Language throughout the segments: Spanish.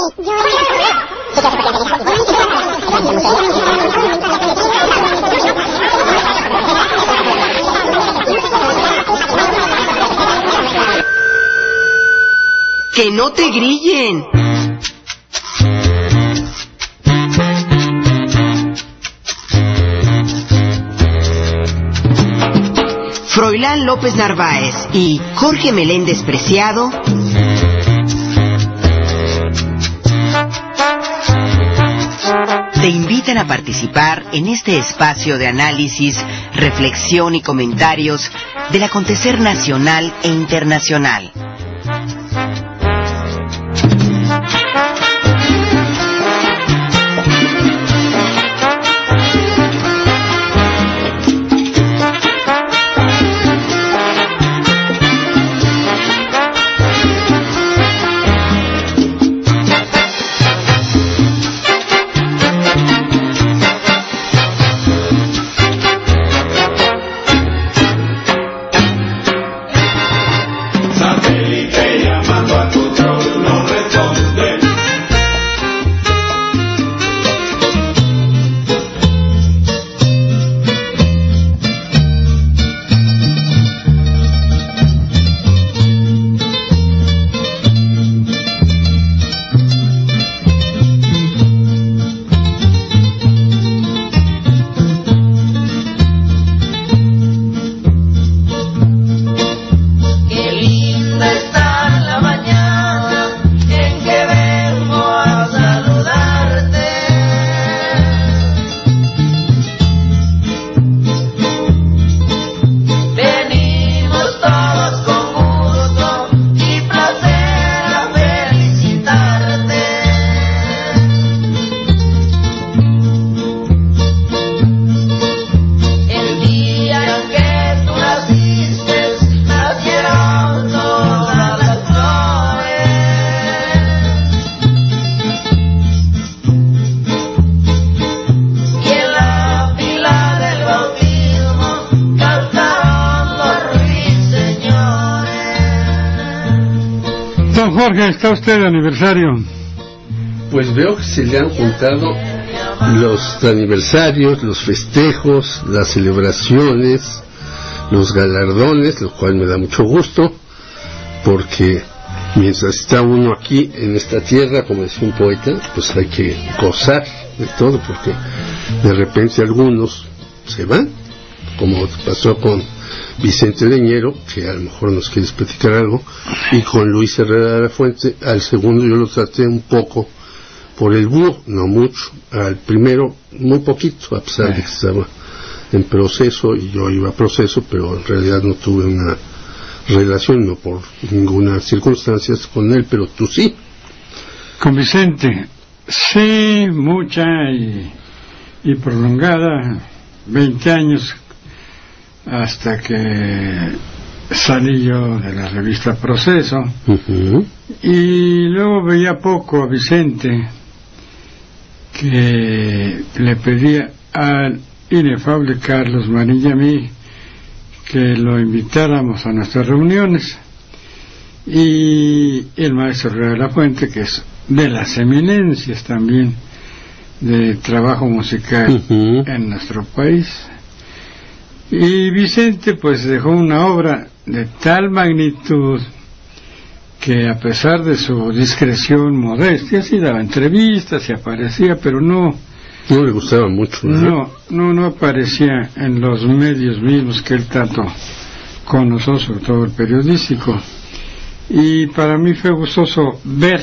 ¡Que no te grillen! Froilán López Narváez y Jorge Meléndez Preciado te invitan a participar en este espacio de análisis, reflexión y comentarios del acontecer nacional e internacional. Jorge, ¿está usted de aniversario? Pues veo que se le han juntado los aniversarios, los festejos, las celebraciones, los galardones, lo cual me da mucho gusto, porque mientras está uno aquí en esta tierra, como decía un poeta, pues hay que gozar de todo, porque de repente algunos se van, como pasó con Vicente Leñero, que a lo mejor nos quieres platicar algo, y con Luis Herrera de la Fuente. Al segundo yo lo traté un poco por el búho, no mucho, al primero muy poquito, a pesar de que estaba en proceso y yo iba a proceso, pero en realidad no tuve una relación, no por ninguna circunstancia con él, pero tú sí. Con Vicente, sí, mucha y prolongada, 20 años, hasta que salí yo de la revista Proceso, y luego veía poco a Vicente, que le pedía al inefable Carlos Marín y a mí que lo invitáramos a nuestras reuniones, y el maestro Herrera de la Fuente, que es de las eminencias también de trabajo musical en nuestro país. Y Vicente pues dejó una obra de tal magnitud que, a pesar de su discreción, modestia, sí daba entrevistas y aparecía, pero no le gustaba mucho, no aparecía en los medios mismos que él tanto conoció, sobre todo el periodístico. Y para mí fue gustoso ver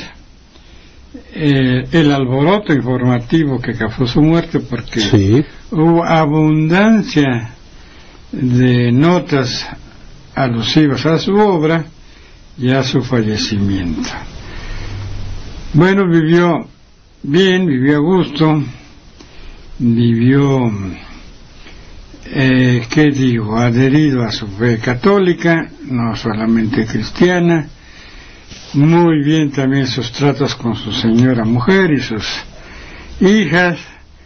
el alboroto informativo que causó su muerte, porque hubo abundancia de notas alusivas a su obra y a su fallecimiento. Bueno, vivió bien, vivió a gusto, vivió, adherido a su fe católica, no solamente cristiana, muy bien también sus tratos con su señora mujer y sus hijas,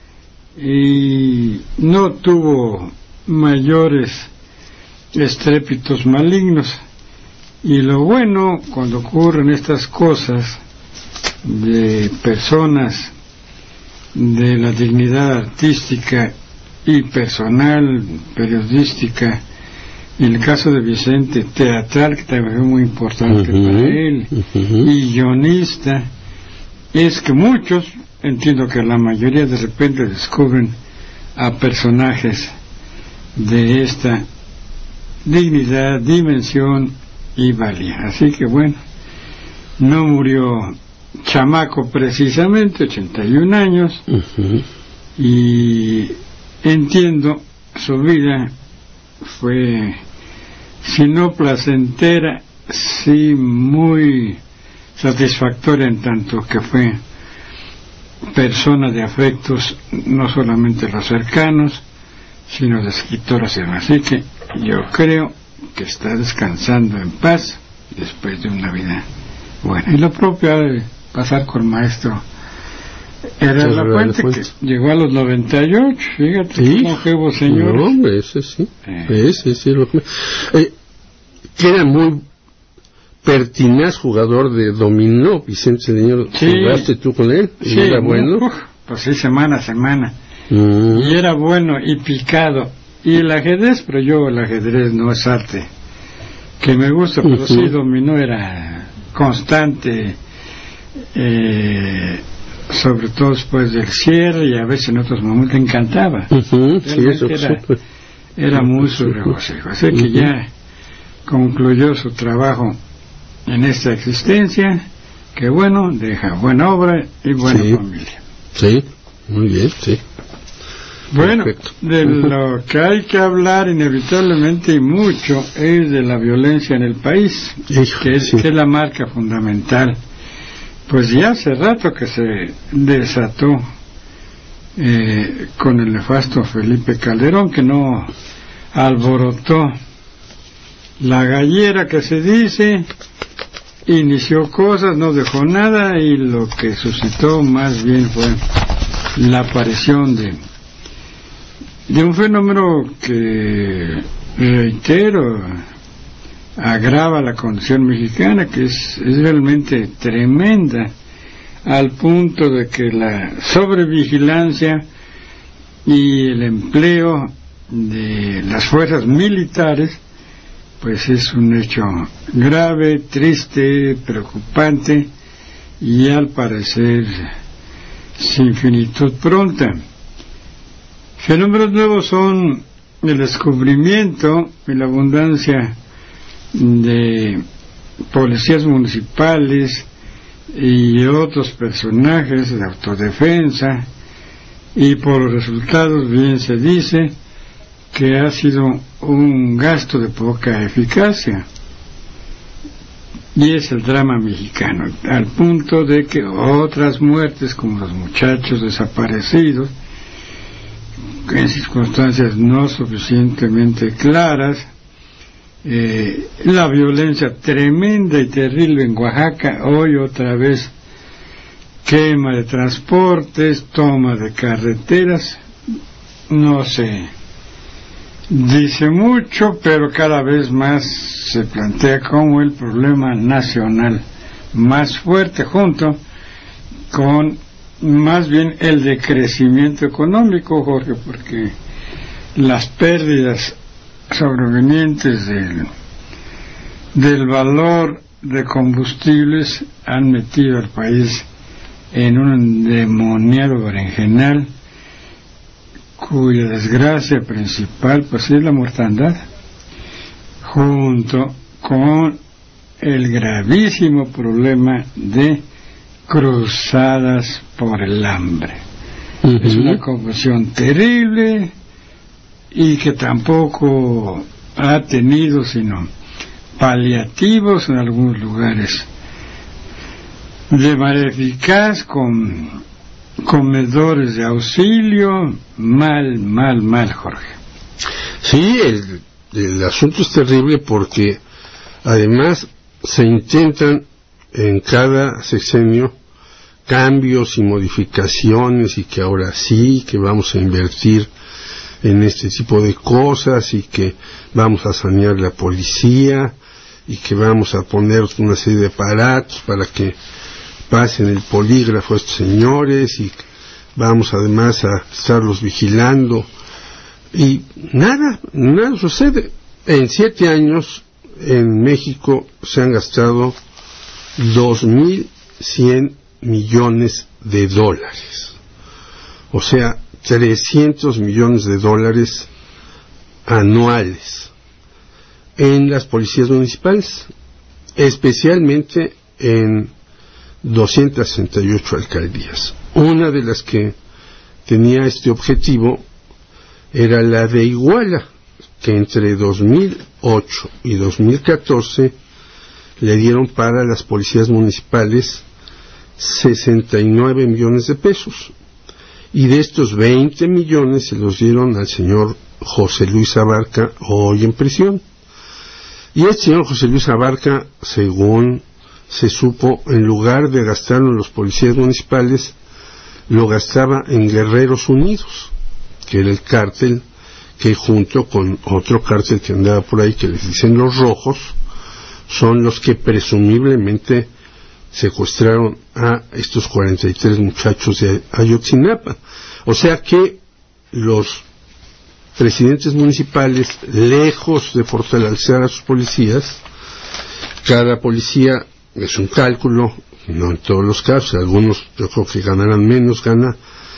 y no tuvo mayores estrépitos malignos. Y lo bueno cuando ocurren estas cosas de personas de la dignidad artística y personal, periodística, y en el caso de Vicente, teatral, que también fue muy importante para él, y guionista, es que muchos, entiendo que la mayoría de repente descubren a personajes de esta dignidad, dimensión y valía. Así que bueno, no murió chamaco precisamente, 81 años, y entiendo su vida fue, si no placentera, sí muy satisfactoria, en tanto que fue persona de afectos, no solamente los cercanos, sino de escritores y demás. Así que yo creo que está descansando en paz después de una vida buena. Y lo propio ha de pasar con el maestro Era la Fuente, que llegó a los 98, fíjate, sí, longevo señor. No, ese sí, que era muy pertinaz jugador de dominó, Vicente Cedeño. Sí. ¿Jugaste tú con él? Sí, ¿Y era bueno? Pues sí, semana a semana. Y era bueno y picado. Y el ajedrez, pero yo el ajedrez no es arte que me gusta, pero sí, dominó era constante, sobre todo después del cierre, y a veces en otros momentos encantaba. Sí, eso era muy su regocijo. Así que ya concluyó su trabajo en esta existencia, que bueno, deja buena obra y buena familia. Sí, muy bien, sí. Bueno, de lo que hay que hablar inevitablemente y mucho es de la violencia en el país, que es la marca fundamental. Pues ya hace rato que se desató con el nefasto Felipe Calderón, que no alborotó la gallera que se dice, inició cosas, no dejó nada, y lo que suscitó más bien fue la aparición de un fenómeno que, reitero, agrava la condición mexicana, que es realmente tremenda, al punto de que la sobrevigilancia y el empleo de las fuerzas militares pues es un hecho grave, triste, preocupante, y al parecer sin finitud pronta. Fenómenos nuevos son el descubrimiento y la abundancia de policías municipales y otros personajes de autodefensa, y por los resultados bien se dice que ha sido un gasto de poca eficacia, y es el drama mexicano, al punto de que otras muertes, como los muchachos desaparecidos en circunstancias no suficientemente claras, la violencia tremenda y terrible en Oaxaca, hoy otra vez quema de transportes, toma de carreteras, no se dice mucho, pero cada vez más se plantea como el problema nacional más fuerte, junto con más bien el decrecimiento económico, Jorge, porque las pérdidas sobrevenientes del valor de combustibles han metido al país en un endemoniado berenjenal, cuya desgracia principal pues es la mortandad, junto con el gravísimo problema de cruzadas por el hambre. Es una confusión terrible y que tampoco ha tenido sino paliativos en algunos lugares, de manera eficaz, con comedores de auxilio, mal, Jorge. Sí, el asunto es terrible porque además se intentan en cada sexenio cambios y modificaciones, y que ahora sí, que vamos a invertir en este tipo de cosas, y que vamos a sanear la policía, y que vamos a poner una serie de aparatos para que pasen el polígrafo a estos señores y vamos además a estarlos vigilando, y nada sucede. En 7 años en México se han gastado 2.100 millones de dólares, o sea, 300 millones de dólares anuales en las policías municipales, especialmente en 268 alcaldías. Una de las que tenía este objetivo era la de Iguala, que entre 2008 y 2014 le dieron para las policías municipales 69 millones de pesos, y de estos 20 millones se los dieron al señor José Luis Abarca, hoy en prisión. Y el señor José Luis Abarca, según se supo, en lugar de gastarlo en los policías municipales, lo gastaba en Guerreros Unidos, que era el cártel que, junto con otro cártel que andaba por ahí, que les dicen los Rojos, son los que presumiblemente secuestraron a estos 43 muchachos de Ayotzinapa. O sea que los presidentes municipales, lejos de fortalecer a sus policías, cada policía, es un cálculo, no en todos los casos, algunos yo creo que ganarán menos, gana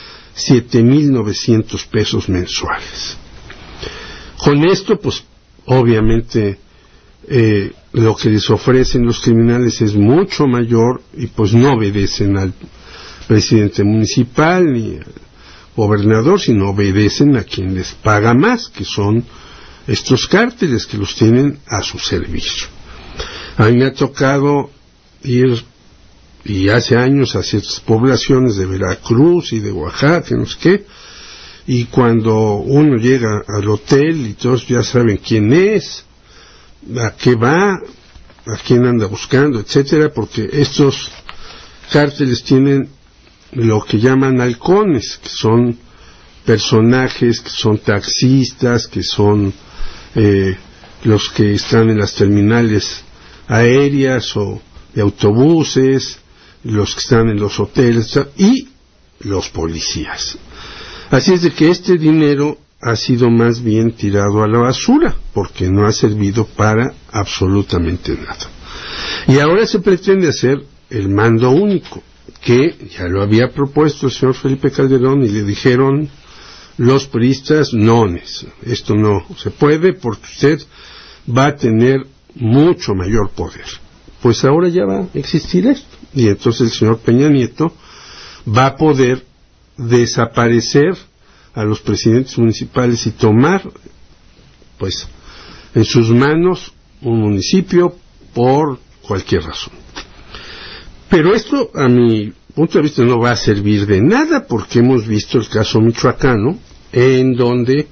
7.900 pesos mensuales. Con esto, pues, obviamente, lo que les ofrecen los criminales es mucho mayor, y pues no obedecen al presidente municipal ni al gobernador, sino obedecen a quien les paga más, que son estos cárteles que los tienen a su servicio. A mí me ha tocado ir, y hace años, a ciertas poblaciones de Veracruz y de Oaxaca, no sé qué, y cuando uno llega al hotel y todos ya saben quién es, a qué va, a quién anda buscando, etcétera, porque estos cárteles tienen lo que llaman halcones, que son personajes, que son taxistas, que son los que están en las terminales aéreas o de autobuses, los que están en los hoteles y los policías. Así es de que este dinero ha sido más bien tirado a la basura, porque no ha servido para absolutamente nada. Y ahora se pretende hacer el mando único, que ya lo había propuesto el señor Felipe Calderón, y le dijeron los priistas: no, esto no se puede porque usted va a tener mucho mayor poder. Pues ahora ya va a existir esto, y entonces el señor Peña Nieto va a poder desaparecer a los presidentes municipales y tomar, pues, en sus manos un municipio por cualquier razón. Pero esto, a mi punto de vista, no va a servir de nada, porque hemos visto el caso michoacano, en donde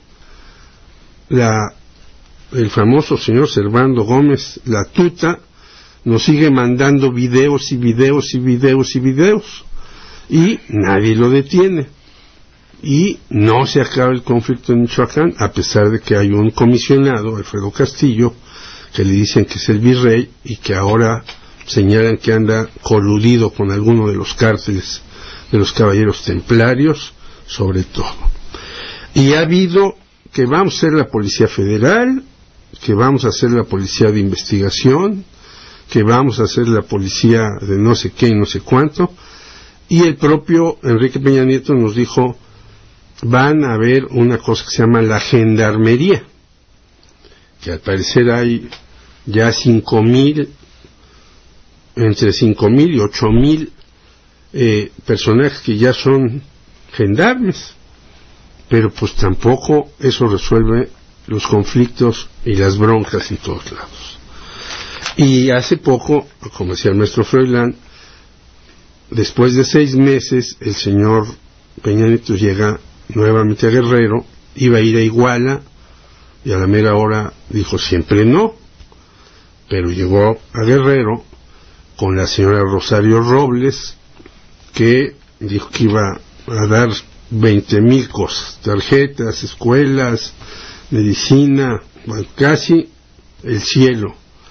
el famoso señor Servando Gómez, la tuta, nos sigue mandando videos y videos y videos y videos, y nadie lo detiene, y no se acaba el conflicto en Michoacán, a pesar de que hay un comisionado, Alfredo Castillo, que le dicen que es el virrey, y que ahora señalan que anda coludido con alguno de los cárteles de los caballeros templarios, sobre todo. Y ha habido que vamos a ser la Policía Federal, que vamos a ser la Policía de Investigación, que vamos a ser la Policía de no sé qué y no sé cuánto, y el propio Enrique Peña Nieto nos dijo: van a haber una cosa que se llama la Gendarmería, que al parecer hay ya 5,000, entre 5,000 y 8,000 personajes que ya son gendarmes, pero pues tampoco eso resuelve los conflictos y las broncas en todos lados. Y hace poco, como decía el maestro Froilán, después de 6 meses, el señor Peña Nieto llega nuevamente a Guerrero, iba a ir a Iguala, y a la mera hora dijo siempre no, pero llegó a Guerrero con la señora Rosario Robles, que dijo que iba a dar 20,000 cosas, tarjetas, escuelas, medicina, bueno, casi el cielo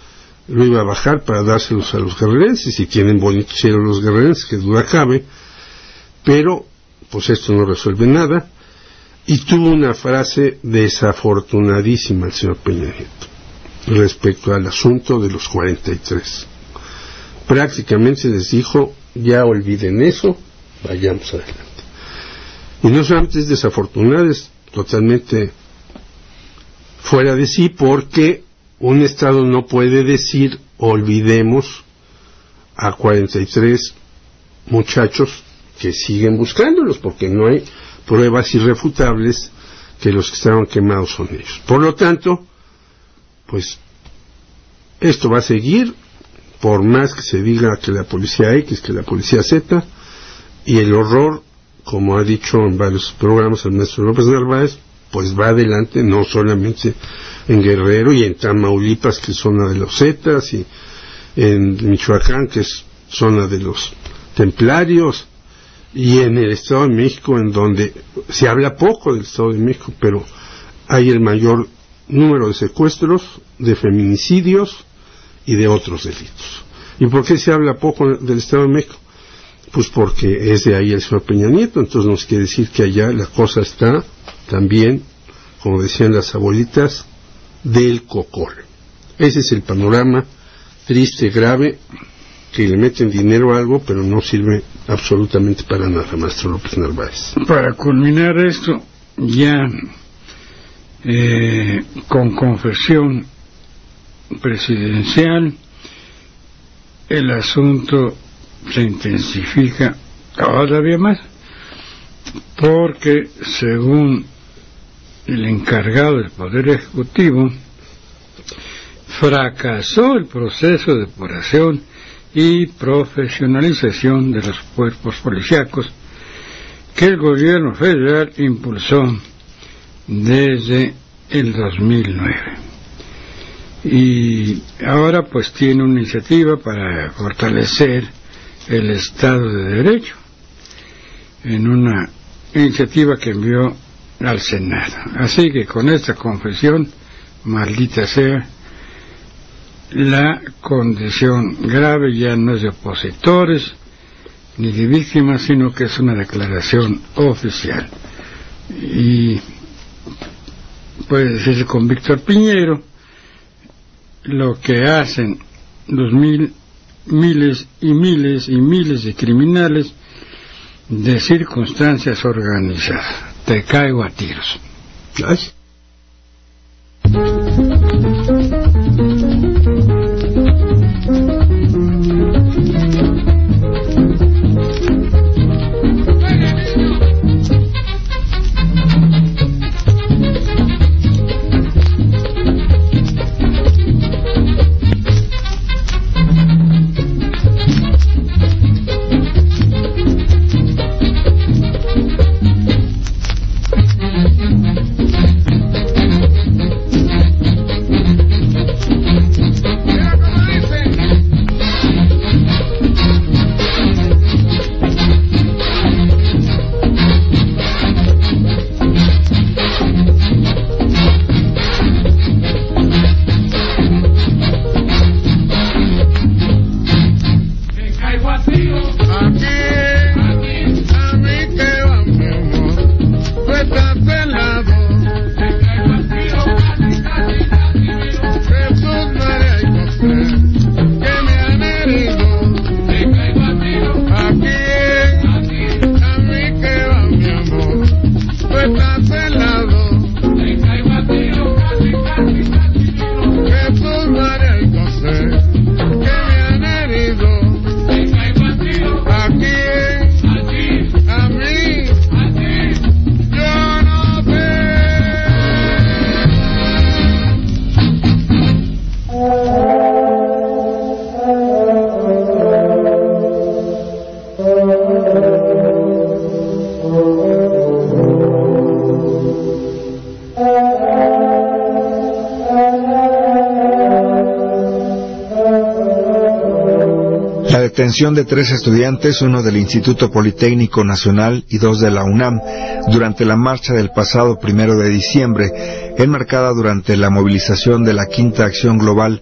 lo iba a bajar para dárselos a los guerrerenses, y tienen bonito cielo los guerrerenses, que duda cabe, pero pues esto no resuelve nada. Y tuvo una frase desafortunadísima el señor Peña Nieto respecto al asunto de los 43. Prácticamente les dijo: ya olviden eso, vayamos adelante. Y no solamente es desafortunado, es totalmente fuera de sí, porque un Estado no puede decir: olvidemos a 43 muchachos que siguen buscándolos, porque no hay pruebas irrefutables que los que estaban quemados son ellos. Por lo tanto, pues esto va a seguir, por más que se diga que la policía X, que la policía Z, y el horror, como ha dicho en varios programas el maestro López Narváez, pues va adelante, no solamente en Guerrero y en Tamaulipas, que es zona de los Zetas, y en Michoacán, que es zona de los templarios, y en el Estado de México, en donde se habla poco del Estado de México, pero hay el mayor número de secuestros, de feminicidios y de otros delitos. ¿Y por qué se habla poco del Estado de México? Pues porque es de ahí el señor Peña Nieto. Entonces nos quiere decir que allá la cosa está también, como decían las abuelitas, del cocol. Ese es el panorama triste, grave, que le meten dinero a algo, pero no sirve absolutamente para nada, maestro López Narváez. Para culminar esto, ya con confesión presidencial, el asunto se intensifica todavía más, porque según el encargado del Poder Ejecutivo, fracasó el proceso de depuración y profesionalización de los cuerpos policíacos que el gobierno federal impulsó desde el 2009. Y ahora pues tiene una iniciativa para fortalecer el Estado de Derecho, en una iniciativa que envió al Senado. Así que con esta confesión, maldita sea, la condición grave ya no es de opositores ni de víctimas, sino que es una declaración oficial. Y puede decirse con Víctor Piñero, lo que hacen los miles y miles y miles de criminales de circunstancias organizadas. Te caigo a tiros. Ay. Detención de 3 estudiantes, uno del Instituto Politécnico Nacional y 2 de la UNAM, durante la marcha del pasado 1 de diciembre, enmarcada durante la movilización de la Quinta Acción Global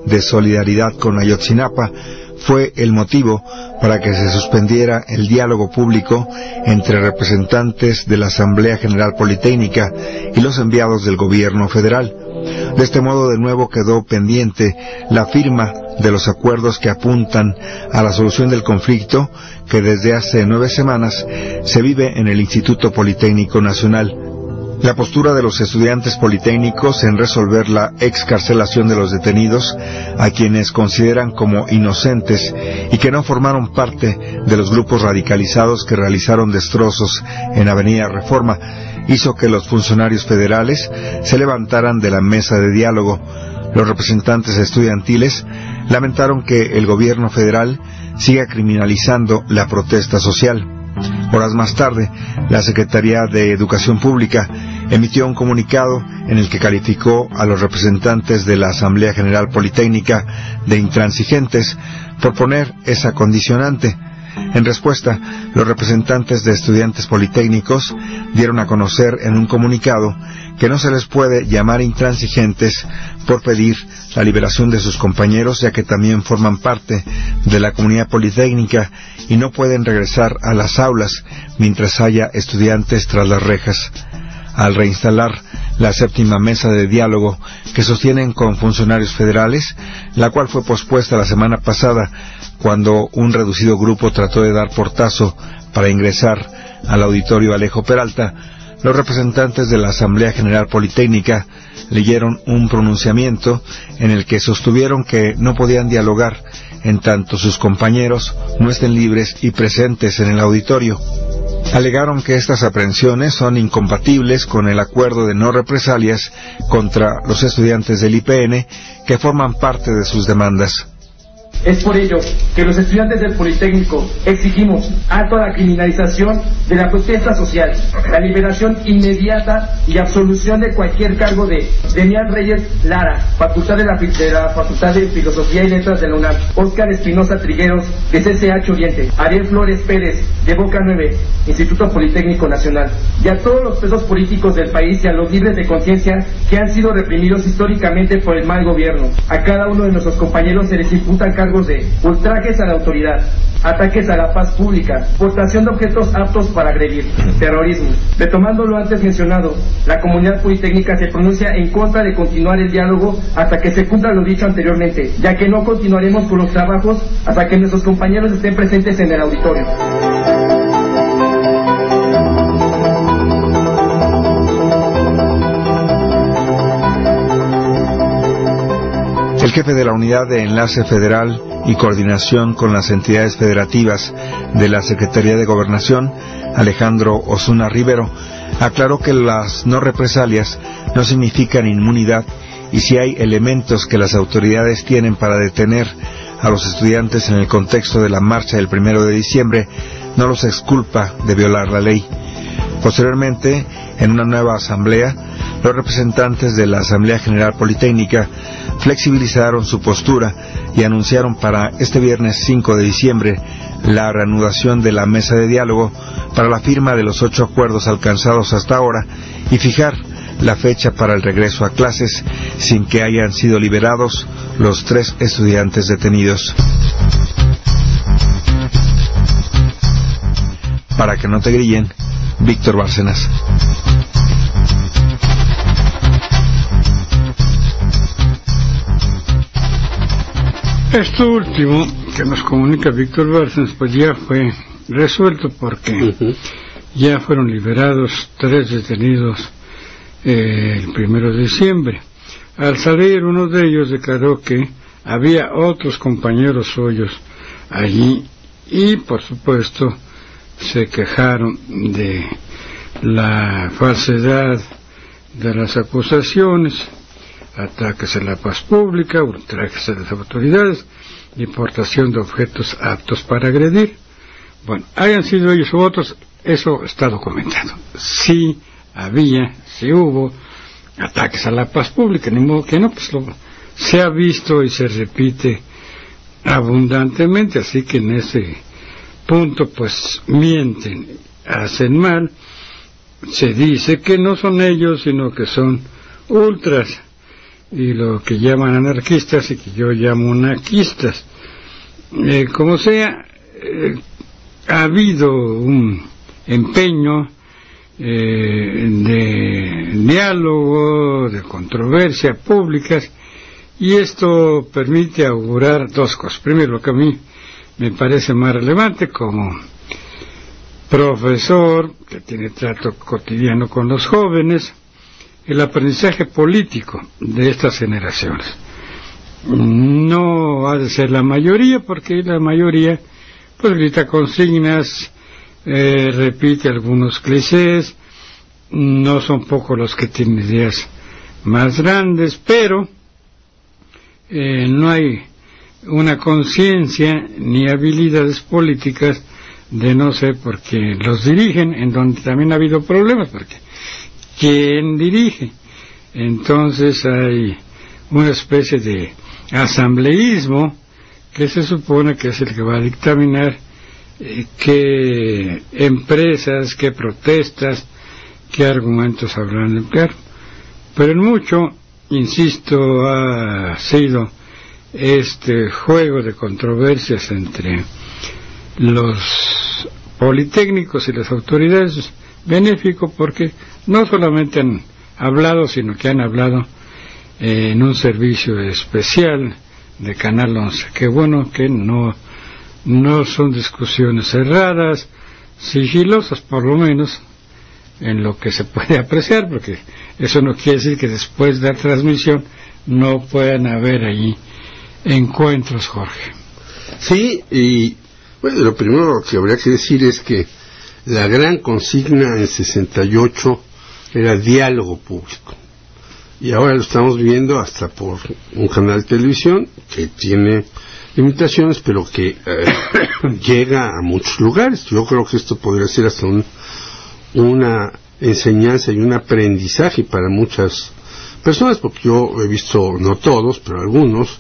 de solidaridad con Ayotzinapa fue el motivo para que se suspendiera el diálogo público entre representantes de la Asamblea General Politécnica y los enviados del gobierno federal. De este modo, de nuevo quedó pendiente la firma de los acuerdos que apuntan a la solución del conflicto que desde hace 9 semanas se vive en el Instituto Politécnico Nacional. La postura de los estudiantes politécnicos en resolver la excarcelación de los detenidos, a quienes consideran como inocentes y que no formaron parte de los grupos radicalizados que realizaron destrozos en Avenida Reforma, hizo que los funcionarios federales se levantaran de la mesa de diálogo. Los representantes estudiantiles lamentaron que el gobierno federal siga criminalizando la protesta social. Horas más tarde, la Secretaría de Educación Pública emitió un comunicado en el que calificó a los representantes de la Asamblea General Politécnica de intransigentes por poner esa condicionante. En respuesta, los representantes de estudiantes politécnicos dieron a conocer en un comunicado que no se les puede llamar intransigentes por pedir la liberación de sus compañeros, ya que también forman parte de la comunidad politécnica y no pueden regresar a las aulas mientras haya estudiantes tras las rejas. Al reinstalar la 7ª mesa de diálogo que sostienen con funcionarios federales, la cual fue pospuesta la semana pasada cuando un reducido grupo trató de dar portazo para ingresar al auditorio Alejo Peralta, los representantes de la Asamblea General Politécnica leyeron un pronunciamiento en el que sostuvieron que no podían dialogar en tanto sus compañeros no estén libres y presentes en el auditorio. Alegaron que estas aprehensiones son incompatibles con el acuerdo de no represalias contra los estudiantes del IPN que forman parte de sus demandas. Es por ello que los estudiantes del Politécnico exigimos alto a la criminalización de la protesta social, la liberación inmediata y absolución de cualquier cargo de Demián Reyes Lara, facultad de la Facultad de Filosofía y Letras de la UNAM, Óscar Espinosa Trigueros, de CCH Oriente, Ariel Flores Pérez, de Boca 9, Instituto Politécnico Nacional, y a todos los presos políticos del país y a los libres de conciencia que han sido reprimidos históricamente por el mal gobierno. A cada uno de nuestros compañeros se les imputan cargos de ultrajes a la autoridad, ataques a la paz pública, portación de objetos aptos para agredir, terrorismo. Retomando lo antes mencionado, la comunidad politécnica se pronuncia en contra de continuar el diálogo hasta que se cumpla lo dicho anteriormente, ya que no continuaremos con los trabajos hasta que nuestros compañeros estén presentes en el auditorio. El jefe de la Unidad de Enlace Federal y Coordinación con las entidades federativas de la Secretaría de Gobernación, Alejandro Osuna Rivero, aclaró que las no represalias no significan inmunidad y si hay elementos que las autoridades tienen para detener a los estudiantes en el contexto de la marcha del 1 de diciembre, no los exculpa de violar la ley. Posteriormente, en una nueva asamblea, los representantes de la Asamblea General Politécnica flexibilizaron su postura y anunciaron para este viernes 5 de diciembre la reanudación de la mesa de diálogo para la firma de los 8 acuerdos alcanzados hasta ahora y fijar la fecha para el regreso a clases sin que hayan sido liberados los 3 estudiantes detenidos. Para que no te grillen, Víctor Bárcenas. Esto último que nos comunica Víctor Bárcenas pues ya fue resuelto porque ya fueron liberados 3 detenidos el 1 de diciembre. Al salir, uno de ellos declaró que había otros compañeros suyos allí y por supuesto se quejaron de la falsedad de las acusaciones, ataques a la paz pública, ultrajes a las autoridades y portación de objetos aptos para agredir. Bueno, hayan sido ellos u otros, eso está documentado. Sí hubo ataques a la paz pública, ni modo que no, pues se ha visto y se repite abundantemente, así que en ese punto pues mienten, hacen mal. Se dice que no son ellos, sino que son ultras, y lo que llaman anarquistas y que yo llamo anarquistas. Como sea, ha habido un empeño de diálogo, de controversia públicas, y esto permite augurar dos cosas. Primero, lo que a mí me parece más relevante como profesor que tiene trato cotidiano con los jóvenes, el aprendizaje político de estas generaciones. No ha de ser la mayoría, porque la mayoría pues grita consignas, repite algunos clichés, no son pocos los que tienen ideas más grandes, pero no hay una conciencia ni habilidades políticas, de no ser porque los dirigen, en donde también ha habido problemas, porque ¿quién dirige? Entonces hay una especie de asambleísmo que se supone que es el que va a dictaminar qué empresas, qué protestas, qué argumentos habrán de emplear. Pero en mucho, insisto, ha sido este juego de controversias entre los politécnicos y las autoridades benéfico, porque no solamente han hablado, sino que han hablado en un servicio especial de Canal 11. Qué bueno que no son discusiones cerradas, sigilosas por lo menos, en lo que se puede apreciar, porque eso no quiere decir que después de la transmisión no puedan haber allí encuentros, Jorge. Sí, y bueno, lo primero que habría que decir es que la gran consigna en 68 era diálogo público, y ahora lo estamos viendo hasta por un canal de televisión que tiene limitaciones, pero que llega a muchos lugares. Yo creo que esto podría ser hasta una enseñanza y un aprendizaje para muchas personas, porque yo he visto, no todos, pero algunos,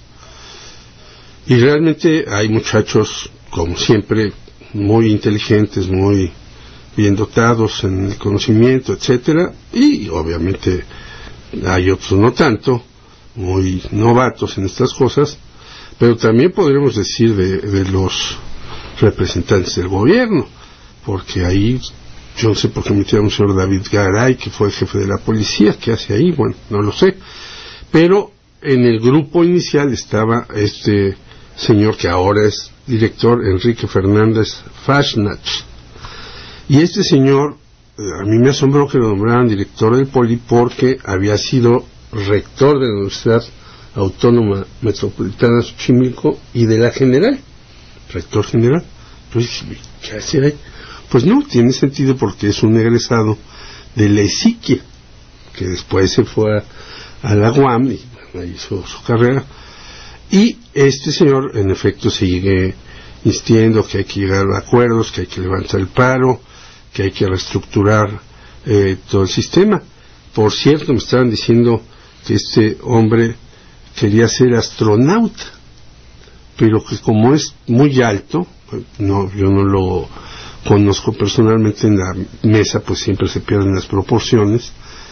y realmente hay muchachos, como siempre, muy inteligentes, muy bien dotados en el conocimiento, etcétera, y obviamente hay otros no tanto, muy novatos en estas cosas, pero también podríamos decir de los representantes del gobierno, porque ahí yo no sé por qué metieron a un señor David Garay, que fue el jefe de la policía. ¿Qué hace ahí? Bueno, no lo sé, pero en el grupo inicial estaba este señor que ahora es director, Enrique Fernández Fasnach, y este señor a mí me asombró que lo nombraran director del Poli, porque había sido rector de la Universidad Autónoma Metropolitana de Xochimilco y de la General, rector general. Entonces, ¿qué hace ahí? Pues no, tiene sentido, porque es un egresado de la ESIQUIA, que después se fue a la UAM y bueno, hizo su carrera. Y este señor, en efecto, sigue insistiendo que hay que llegar a acuerdos, que hay que levantar el paro, que hay que reestructurar todo el sistema. Por cierto, me estaban diciendo que este hombre quería ser astronauta, pero que como es muy alto, no, yo no lo conozco personalmente en la mesa, pues siempre se pierden las proporciones,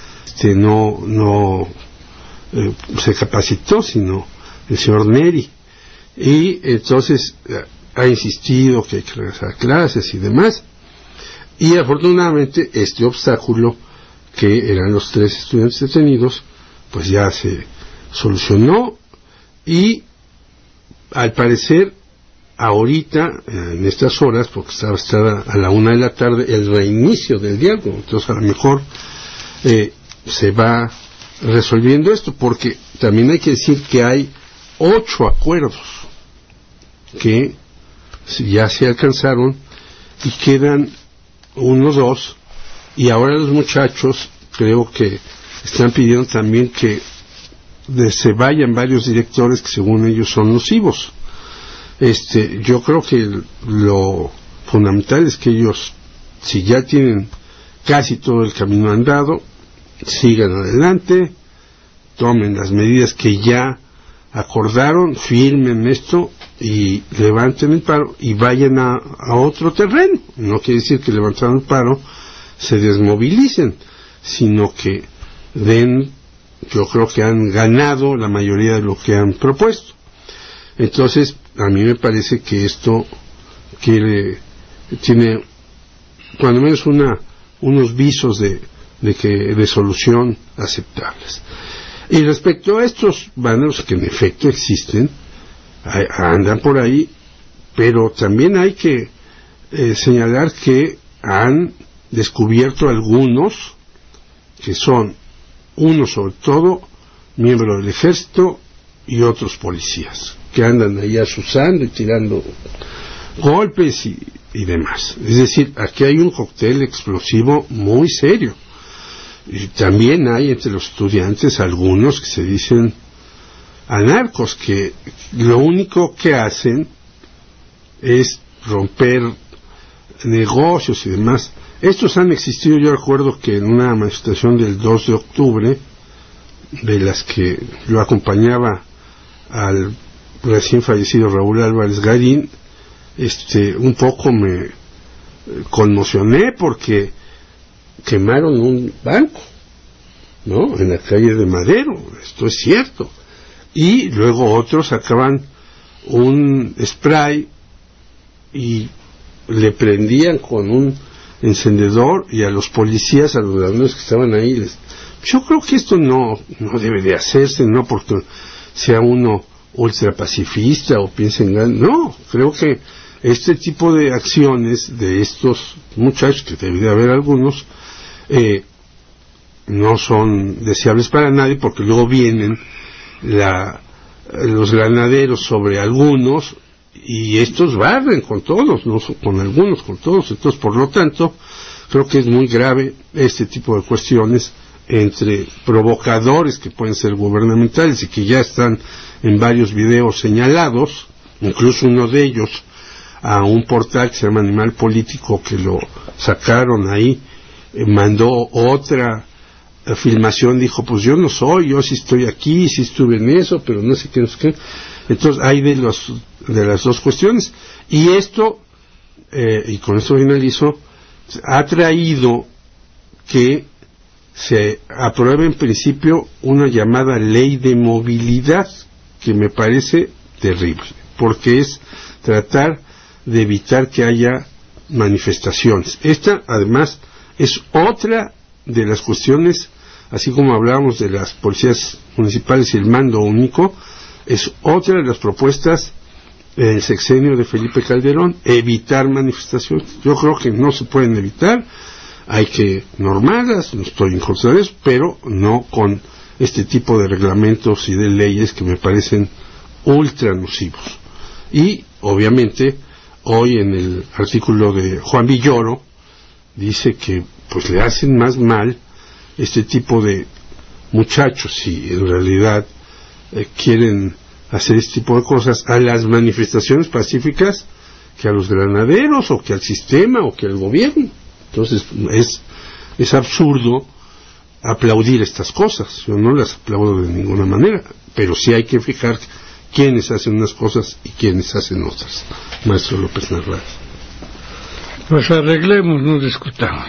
no se capacitó, sino el señor Neri, y entonces ha insistido que hay que regresar a clases y demás, y afortunadamente este obstáculo, que eran los 3 estudiantes detenidos, pues ya se solucionó, y al parecer ahorita, en estas horas, porque estaba a la 1 de la tarde el reinicio del diálogo, entonces a lo mejor se va resolviendo esto, porque también hay que decir que hay 8 acuerdos que ya se alcanzaron y quedan 1 o 2, y ahora los muchachos creo que están pidiendo también que se vayan varios directores que según ellos son nocivos. Yo creo que lo fundamental es que ellos, si ya tienen casi todo el camino andado, sigan adelante, tomen las medidas que ya acordaron, firmen esto y levanten el paro y vayan a otro terreno. No quiere decir que levantaron el paro se desmovilicen, sino que den yo creo que han ganado la mayoría de lo que han propuesto. Entonces, a mí me parece que esto tiene cuando menos unos visos de solución aceptables. Y respecto a estos vándalos que en efecto existen, andan por ahí, pero también hay que señalar que han descubierto algunos que son, uno sobre todo, miembros del ejército y otros policías, que andan ahí asusando y tirando golpes y demás. Es decir, aquí hay un cóctel explosivo muy serio. Y también hay entre los estudiantes algunos que se dicen anarcos, que lo único que hacen es romper negocios y demás. Estos han existido. Yo recuerdo que en una manifestación del 2 de octubre, de las que yo acompañaba al recién fallecido Raúl Álvarez Garín, un poco me conmocioné porque quemaron un banco, ¿no?, en la calle de Madero. Esto es cierto. Y luego otros sacaban un spray y le prendían con un encendedor, y a los policías, a los ladrones que estaban ahí, yo creo que esto no debe de hacerse, no porque sea uno ultra pacifista o piense en no, creo que este tipo de acciones de estos muchachos, que debe de haber algunos, no son deseables para nadie, porque luego vienen los granaderos sobre algunos, y estos barren con todos, no con algunos, con todos. Entonces, por lo tanto, creo que es muy grave este tipo de cuestiones entre provocadores que pueden ser gubernamentales y que ya están en varios videos señalados, incluso uno de ellos a un portal que se llama Animal Político, que lo sacaron ahí, mandó otra filmación, dijo, pues yo no soy, yo sí estoy aquí, sí estuve en eso, pero no sé qué, no sé qué. Entonces hay de las dos cuestiones, y esto, y con esto finalizo, ha traído que se apruebe en principio una llamada ley de movilidad, que me parece terrible, porque es tratar de evitar que haya manifestaciones. Esta, además, es otra de las cuestiones, así como hablábamos de las policías municipales y el mando único, es otra de las propuestas en el sexenio de Felipe Calderón, evitar manifestaciones. Yo creo que no se pueden evitar, hay que normarlas, no estoy en contra de eso, pero no con este tipo de reglamentos y de leyes que me parecen ultra nocivos. Y, obviamente, hoy en el artículo de Juan Villoro, dice que pues le hacen más mal este tipo de muchachos, si en realidad quieren hacer este tipo de cosas, a las manifestaciones pacíficas, que a los granaderos, o que al sistema, o que al gobierno. Entonces es absurdo aplaudir estas cosas. Yo no las aplaudo de ninguna manera, pero sí hay que fijar quiénes hacen unas cosas y quiénes hacen otras. Maestro López Narváez. Pues arreglemos, no discutamos.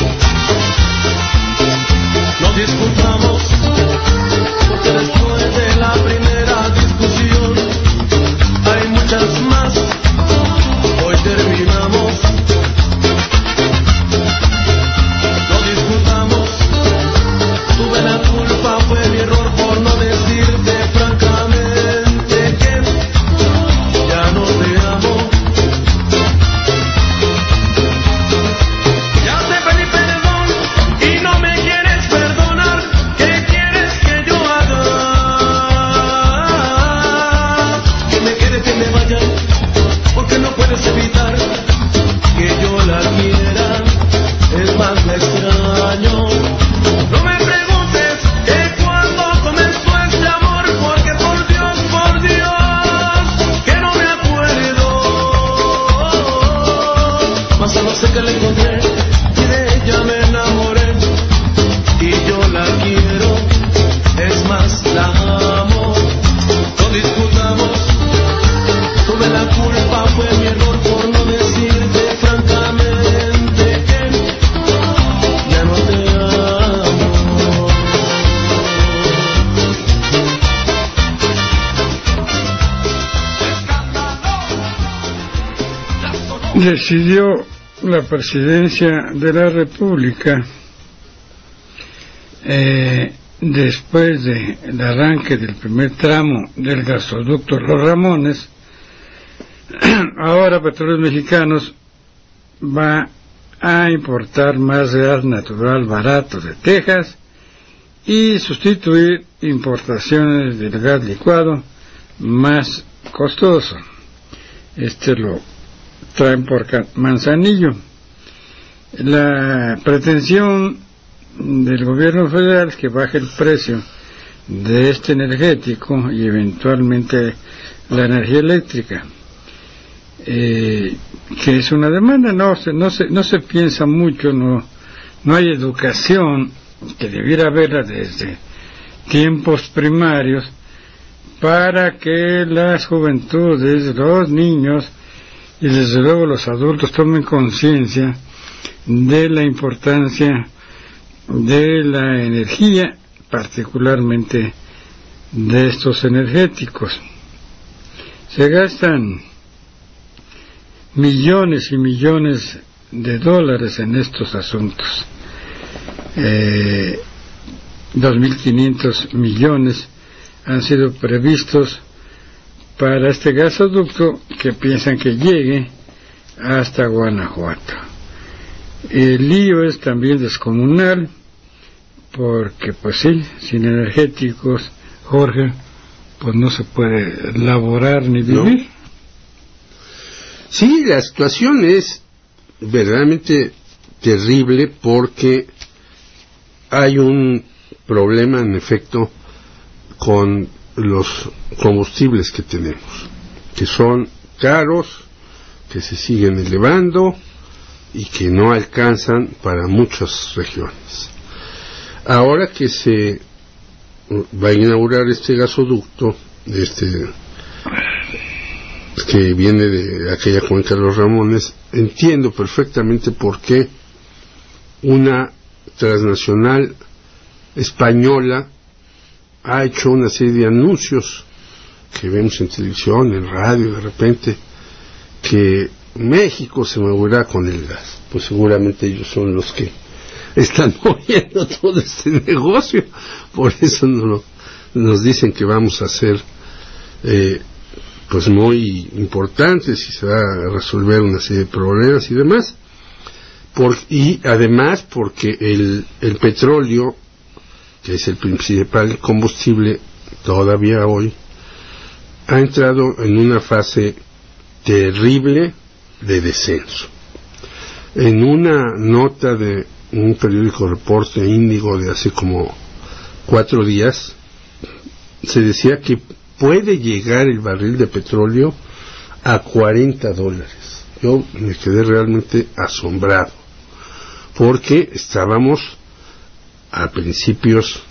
Discutamos, porque después de decidió la presidencia de la República, después del arranque del primer tramo del gasoducto Los Ramones, ahora Petróleos Mexicanos va a importar más gas natural barato de Texas y sustituir importaciones del gas licuado más costoso. Lo traen por Manzanillo. La pretensión del gobierno federal es que baje el precio de este energético y eventualmente la energía eléctrica, que es una demanda. No se piensa mucho, no hay educación, que debiera haberla desde tiempos primarios, para que las juventudes, los niños y desde luego los adultos tomen conciencia de la importancia de la energía, particularmente de estos energéticos. Se gastan millones y millones de dólares en estos asuntos. 2.500 millones han sido previstos para este gasoducto, que piensan que llegue hasta Guanajuato. El lío es también descomunal, porque pues sí, sin energéticos, Jorge, pues no se puede laborar ni vivir. No. Sí, la situación es verdaderamente terrible, porque hay un problema en efecto con los combustibles que tenemos, que son caros, que se siguen elevando y que no alcanzan para muchas regiones. Ahora que se va a inaugurar este gasoducto, que viene de aquella cuenca de Los Ramones, entiendo perfectamente por qué una transnacional española ha hecho una serie de anuncios que vemos en televisión, en radio, de repente, que México se moverá con el gas. Pues seguramente ellos son los que están moviendo todo este negocio, por eso nos dicen que vamos a ser pues muy importantes y se va a resolver una serie de problemas y demás, y además porque el petróleo, que es el principal combustible todavía hoy, ha entrado en una fase terrible de descenso. En una nota de un periódico Reporte Índigo de hace como 4 días, se decía que puede llegar el barril de petróleo a $40. Yo me quedé realmente asombrado, porque estábamos a principios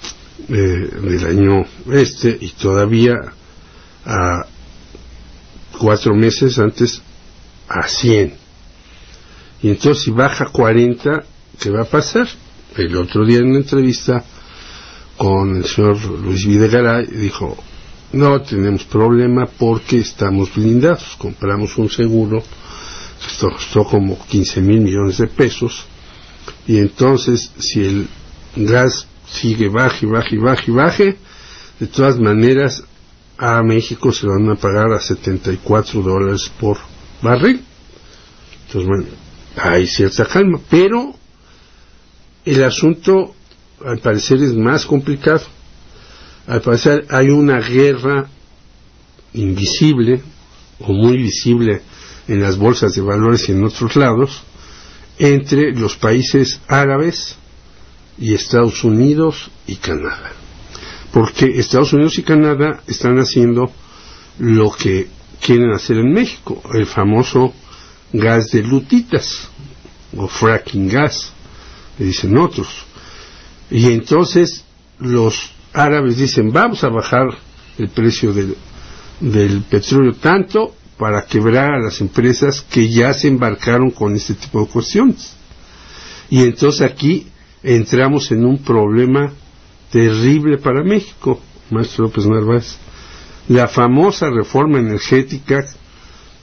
del año y todavía a 4 meses antes a 100, y entonces si baja a 40, ¿qué va a pasar? El otro día en una entrevista con el señor Luis Videgaray dijo: no tenemos problema porque estamos blindados, compramos un seguro, esto costó como 15,000 millones de pesos, y entonces si el gas sigue baje, de todas maneras a México se van a pagar a $74 por barril. Entonces, bueno, hay cierta calma, pero el asunto al parecer es más complicado. Al parecer hay una guerra invisible o muy visible en las bolsas de valores y en otros lados entre los países árabes y Estados Unidos y Canadá, porque Estados Unidos y Canadá están haciendo lo que quieren hacer en México, el famoso gas de lutitas o fracking gas, le dicen otros, y entonces los árabes dicen: vamos a bajar el precio del petróleo tanto para quebrar a las empresas que ya se embarcaron con este tipo de cuestiones. Y entonces aquí entramos en un problema terrible para México, maestro López Narváez. La famosa reforma energética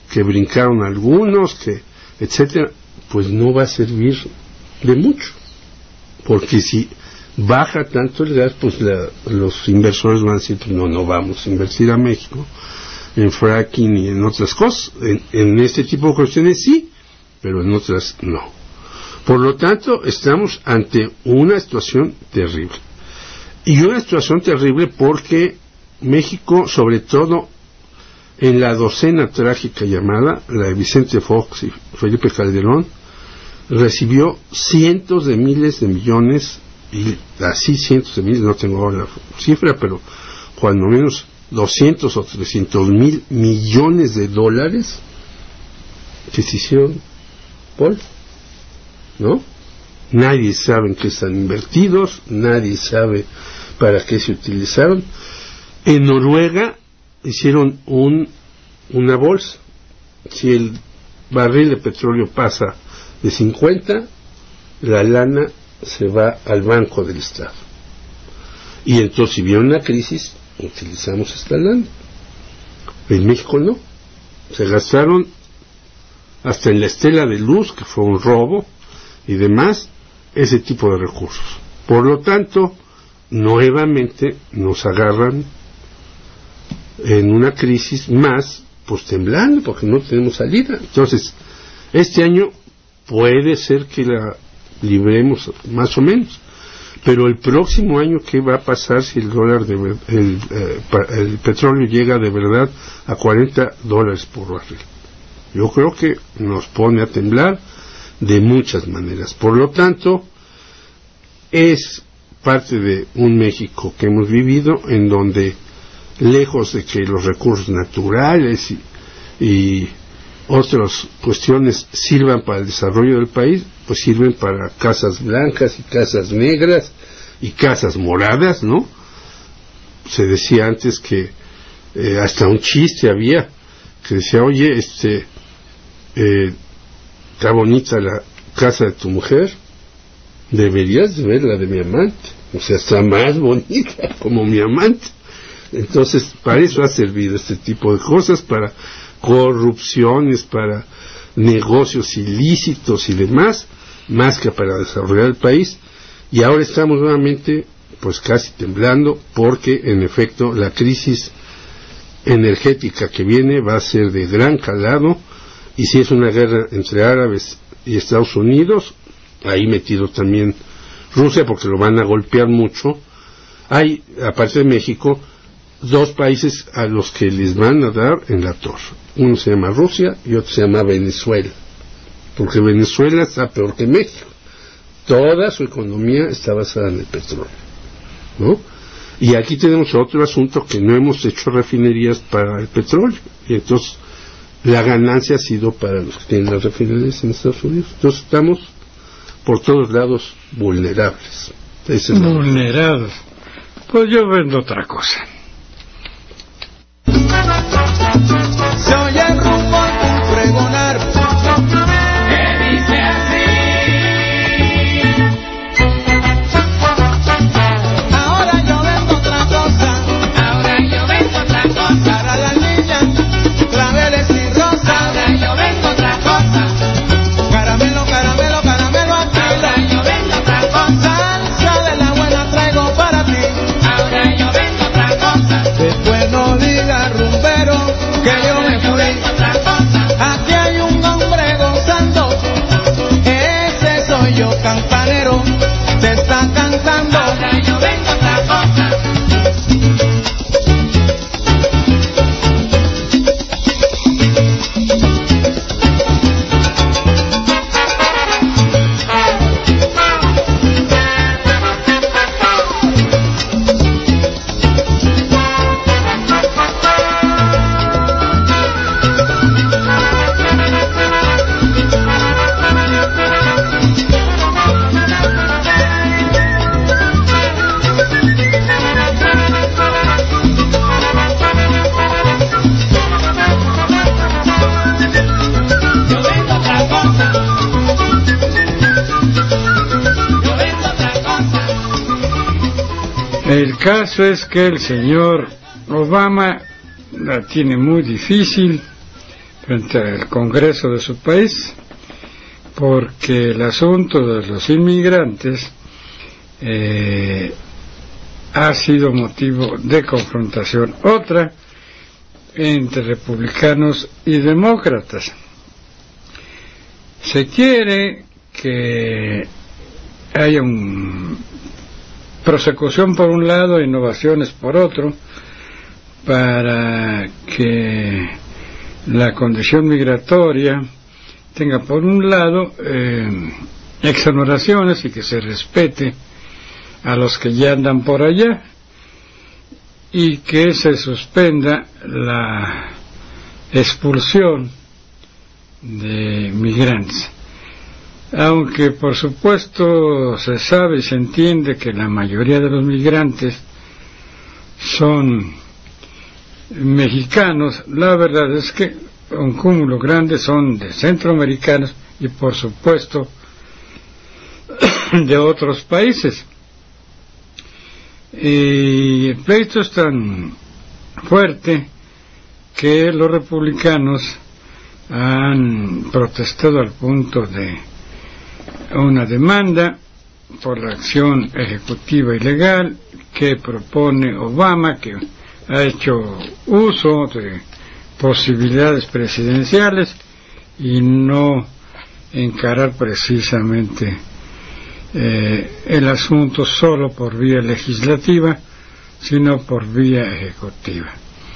que brincaron algunos, que etcétera, pues no va a servir de mucho, porque si baja tanto el gas, pues los inversores van a decir, pues no vamos a invertir a México en fracking y en otras cosas. En este tipo de cuestiones sí, pero en otras no. Por lo tanto, estamos ante una situación terrible. Y una situación terrible porque México, sobre todo en la docena trágica llamada, la de Vicente Fox y Felipe Calderón, recibió cientos de miles de millones, y así cientos de miles, no tengo la cifra, pero cuando menos 200 o 300 mil millones de dólares que se hicieron polvo, ¿no? Nadie sabe en qué están invertidos, nadie sabe para qué se utilizaron. En Noruega hicieron una bolsa. Si el barril de petróleo pasa de 50, la lana se va al Banco del Estado. Y entonces, si viene una crisis, utilizamos esta lana. En México no. Se gastaron hasta en la estela de luz, que fue un robo, y demás, ese tipo de recursos. Por lo tanto, nuevamente nos agarran en una crisis más, pues temblando, porque no tenemos salida. Entonces, este año puede ser que la libremos más o menos, pero el próximo año, ¿qué va a pasar si el petróleo llega de verdad a $40 por barril? Yo creo que nos pone a temblar de muchas maneras. Por lo tanto, es parte de un México que hemos vivido, en donde, lejos de que los recursos naturales y otras cuestiones sirvan para el desarrollo del país, pues sirven para casas blancas y casas negras y casas moradas, ¿no? Se decía antes que hasta un chiste había que decía, oye, está bonita la casa de tu mujer, deberías de ver la de mi amante, o sea, está más bonita como mi amante. Entonces, para eso ha servido este tipo de cosas, para corrupciones, para negocios ilícitos y demás, más que para desarrollar el país. Y ahora estamos nuevamente, pues casi temblando, porque en efecto la crisis energética que viene va a ser de gran calado, y si es una guerra entre árabes y Estados Unidos, ahí metido también Rusia, porque lo van a golpear mucho. Hay, aparte de México, dos países a los que les van a dar en la torre. Uno se llama Rusia y otro se llama Venezuela, porque Venezuela está peor que México. Toda su economía está basada en el petróleo, ¿no? Y aquí tenemos otro asunto, que no hemos hecho refinerías para el petróleo, y entonces la ganancia ha sido para los que tienen las refinerías en Estados Unidos. Entonces estamos por todos lados vulnerables. Vulnerados. Pues yo vendo otra cosa. Se oye el rumor de un pregonar que dice así: ahora yo vendo otra cosa, ahora yo vendo otra cosa, para las niñas, claveles y rosas, ahora yo vendo otra cosa, caramelo, caramelo, caramelo aquí, ahora yo vendo otra cosa, salsa de la buena traigo para ti, ahora yo vendo otra cosa, después no digas rumbero que yo me fui. Aquí hay un hombre gozando, ese soy yo, campanero, te está cantando. Ahora yo vengo otra cosa. El caso es que el señor Obama la tiene muy difícil, frente al Congreso de su país, porque el asunto de los inmigrantes ha sido motivo de confrontación, otra entre republicanos y demócratas. Se quiere que haya una prosecución por un lado, innovaciones por otro, para que la condición migratoria tenga por un lado exoneraciones y que se respete a los que ya andan por allá, y que se suspenda la expulsión de migrantes. Aunque por supuesto se sabe y se entiende que la mayoría de los migrantes son mexicanos, la verdad es que un cúmulo grande son de centroamericanos y por supuesto de otros países. Y el pleito es tan fuerte que los republicanos han protestado al punto de una demanda por la acción ejecutiva ilegal que propone Obama, que ha hecho uso de posibilidades presidenciales y no encarar precisamente el asunto solo por vía legislativa, sino por vía ejecutiva.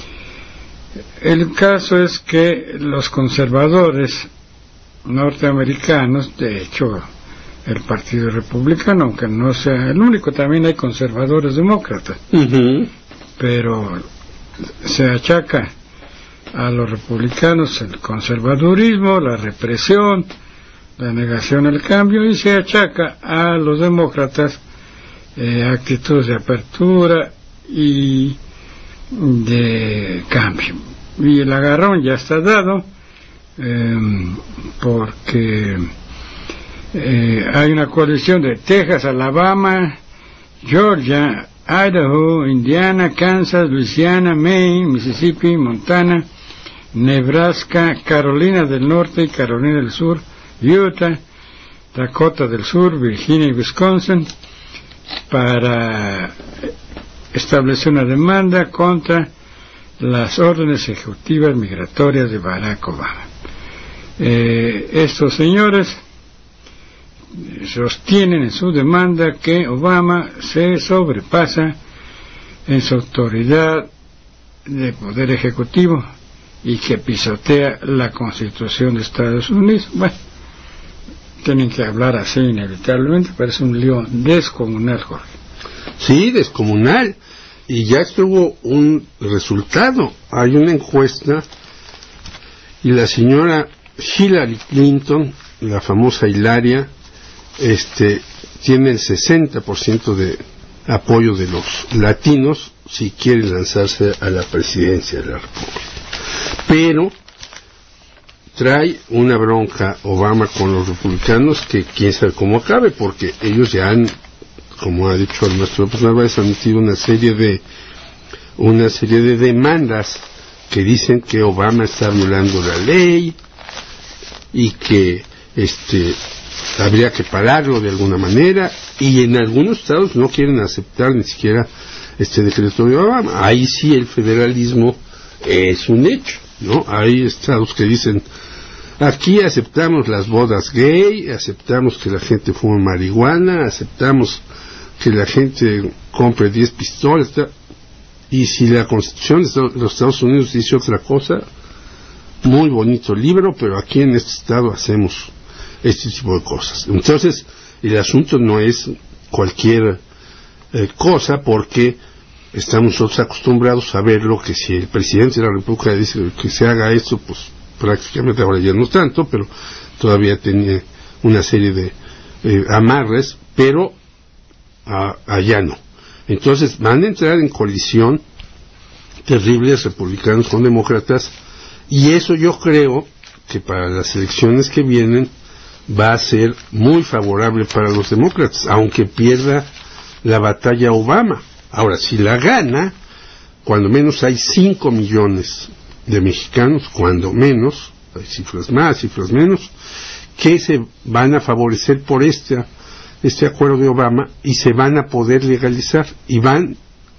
El caso es que los conservadores norteamericanos, de hecho el Partido Republicano, aunque no sea el único, también hay conservadores demócratas, pero se achaca a los republicanos el conservadurismo, la represión, la negación al cambio, y se achaca a los demócratas actitudes de apertura y de cambio. Y el agarrón ya está dado, porque hay una coalición de Texas, Alabama, Georgia, Idaho, Indiana, Kansas, Luisiana, Maine, Mississippi, Montana, Nebraska, Carolina del Norte y Carolina del Sur, Utah, Dakota del Sur, Virginia y Wisconsin, para establecer una demanda contra las órdenes ejecutivas migratorias de Barack Obama. Estos señores sostienen en su demanda que Obama se sobrepasa en su autoridad de poder ejecutivo y que pisotea la Constitución de Estados Unidos. Bueno, tienen que hablar así inevitablemente, pero es un lío descomunal, Jorge. Sí, descomunal. Y ya estuvo un resultado. Hay una encuesta y la señora Hillary Clinton, la famosa Hilaria, tiene el 60% de apoyo de los latinos si quiere lanzarse a la presidencia de la República. Pero trae una bronca Obama con los republicanos que quién sabe cómo acabe, porque ellos ya han, como ha dicho el maestro López Narváez, han metido una serie de demandas que dicen que Obama está violando la ley y que habría que pararlo de alguna manera, y en algunos estados no quieren aceptar ni siquiera este decreto de Obama. Ahí sí el federalismo es un hecho, ¿no? Hay estados que dicen: aquí aceptamos las bodas gay, aceptamos que la gente fume marihuana, aceptamos que la gente compre 10 pistolas, y si la Constitución de los Estados Unidos dice otra cosa, muy bonito libro, pero aquí en este estado hacemos este tipo de cosas. Entonces, el asunto no es cualquier cosa, porque estamos nosotros acostumbrados a verlo, que si el presidente de la República dice que se haga esto, pues prácticamente ahora ya no tanto, pero todavía tenía una serie de amarres, pero allá no. Entonces van a entrar en colisión terribles republicanos con demócratas, y eso yo creo que para las elecciones que vienen va a ser muy favorable para los demócratas, aunque pierda la batalla Obama. Ahora, si la gana, cuando menos hay 5 millones de mexicanos, cuando menos, hay cifras más, cifras menos, que se van a favorecer por este acuerdo de Obama y se van a poder legalizar y van,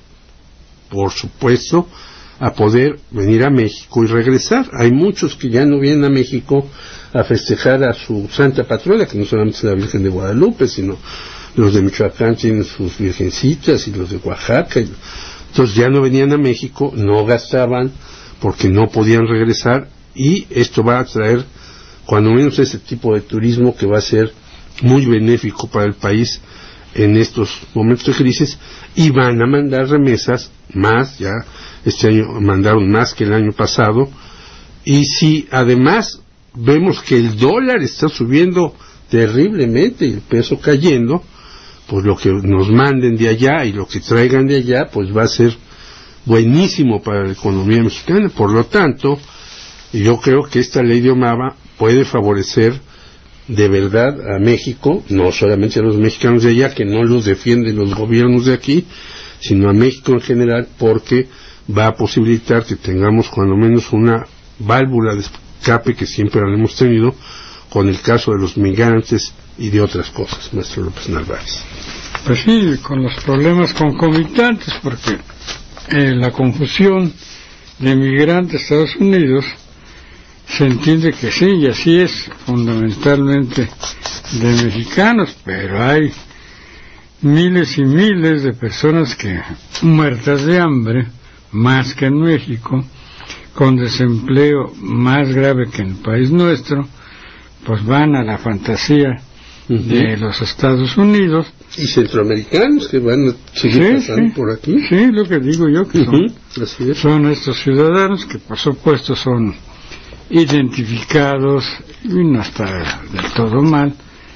por supuesto, a poder venir a México y regresar. Hay muchos que ya no vienen a México a festejar a su santa patrona, que no solamente es la Virgen de Guadalupe, sino los de Michoacán tienen sus virgencitas y los de Oaxaca. Entonces ya no venían a México, no gastaban porque no podían regresar, y esto va a traer cuando menos ese tipo de turismo que va a ser muy benéfico para el país en estos momentos de crisis, y van a mandar remesas más, ya este año mandaron más que el año pasado, y si además vemos que el dólar está subiendo terriblemente y el peso cayendo, pues lo que nos manden de allá y lo que traigan de allá pues va a ser buenísimo para la economía mexicana. Por lo tanto, yo creo que esta ley de Obama puede favorecer de verdad a México, no solamente a los mexicanos de allá, que no los defienden los gobiernos de aquí, sino a México en general, porque va a posibilitar que tengamos cuando menos una válvula de escape que siempre la hemos tenido con el caso de los migrantes y de otras cosas, maestro López Narváez. Pues sí, con los problemas concomitantes, porque la confusión de migrantes a Estados Unidos se entiende que sí, y así es, fundamentalmente de mexicanos, pero hay miles y miles de personas que, muertas de hambre, más que en México, con desempleo más grave que en el país nuestro, pues van a la fantasía de los Estados Unidos. Y centroamericanos que van a seguir pasando por aquí. Sí, lo que digo yo, que son estos ciudadanos que por supuesto son identificados, y no está del todo mal,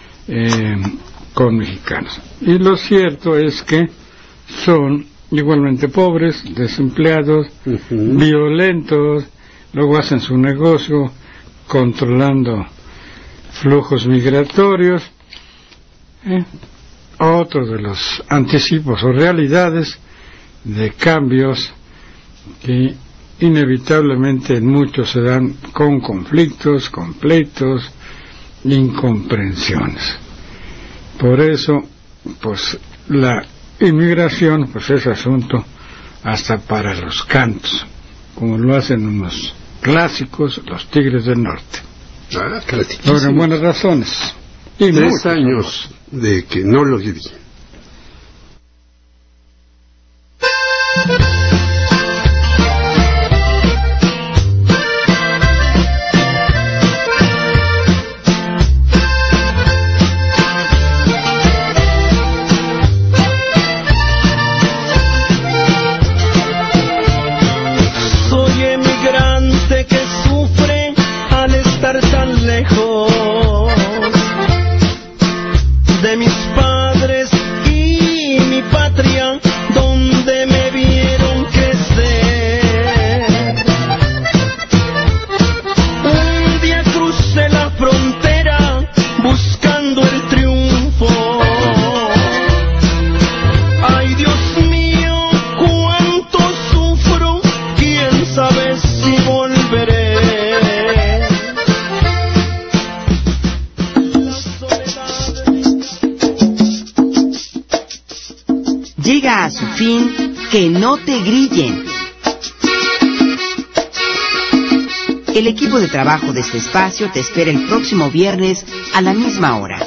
con mexicanos. Y lo cierto es que son igualmente pobres, desempleados, violentos, luego hacen su negocio controlando flujos migratorios. Otro de los anticipos o realidades de cambios que inevitablemente en muchos se dan con conflictos, con pleitos, incomprensiones. Por eso, pues la inmigración pues es asunto hasta para los cantos, como lo hacen unos clásicos, los Tigres del Norte. Por buenas razones. Y 3 años de que no lo viví. Soy emigrante que sufre al estar tan lejos de mis padres y mi patria, donde me vieron crecer. Un día crucé la frontera buscando el triunfo. Ay, Dios mío, cuánto sufro, quién sabe si volveré. Llega a su fin Que no te grillen. El equipo de trabajo de este espacio te espera el próximo viernes a la misma hora.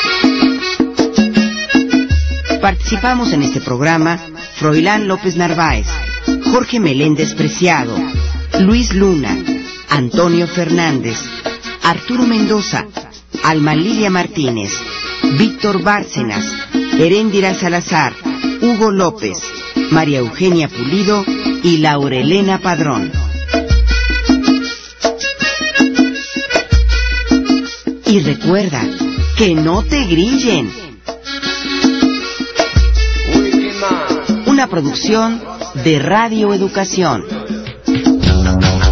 Participamos en este programa Froilán López Narváez, Jorge Meléndez Preciado, Luis Luna, Antonio Fernández, Arturo Mendoza, Alma Lilia Martínez, Víctor Bárcenas, Heréndira Salazar, Hugo López, María Eugenia Pulido y Laurelena Padrón. Y recuerda, que no te grillen. Una producción de Radio Educación.